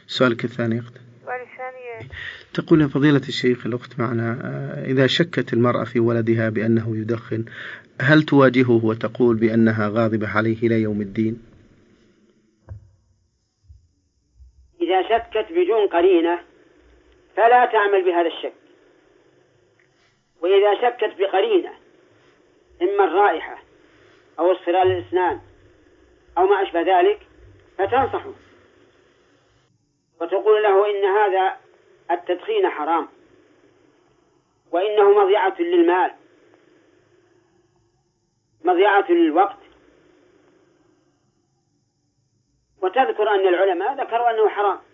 سؤالك الثاني أخت. السؤال الثاني تقول يا فضيلة الشيخ الأخت معنا إذا شكت المرأة في ولدها بأنه يدخن هل تواجهه وتقول بأنها غاضبة عليه إلى يوم الدين؟ إذا شكت بدون قرينة فلا تعمل بهذا الشك، وإذا شكت بقرينة إما الرائحة أو اصفرار الأسنان أو ما أشبه ذلك فتنصحه وتقول له إن هذا التدخين حرام وإنه مضيعة للمال مضيعة للوقت، وتذكر أن العلماء ذكروا أنه حرام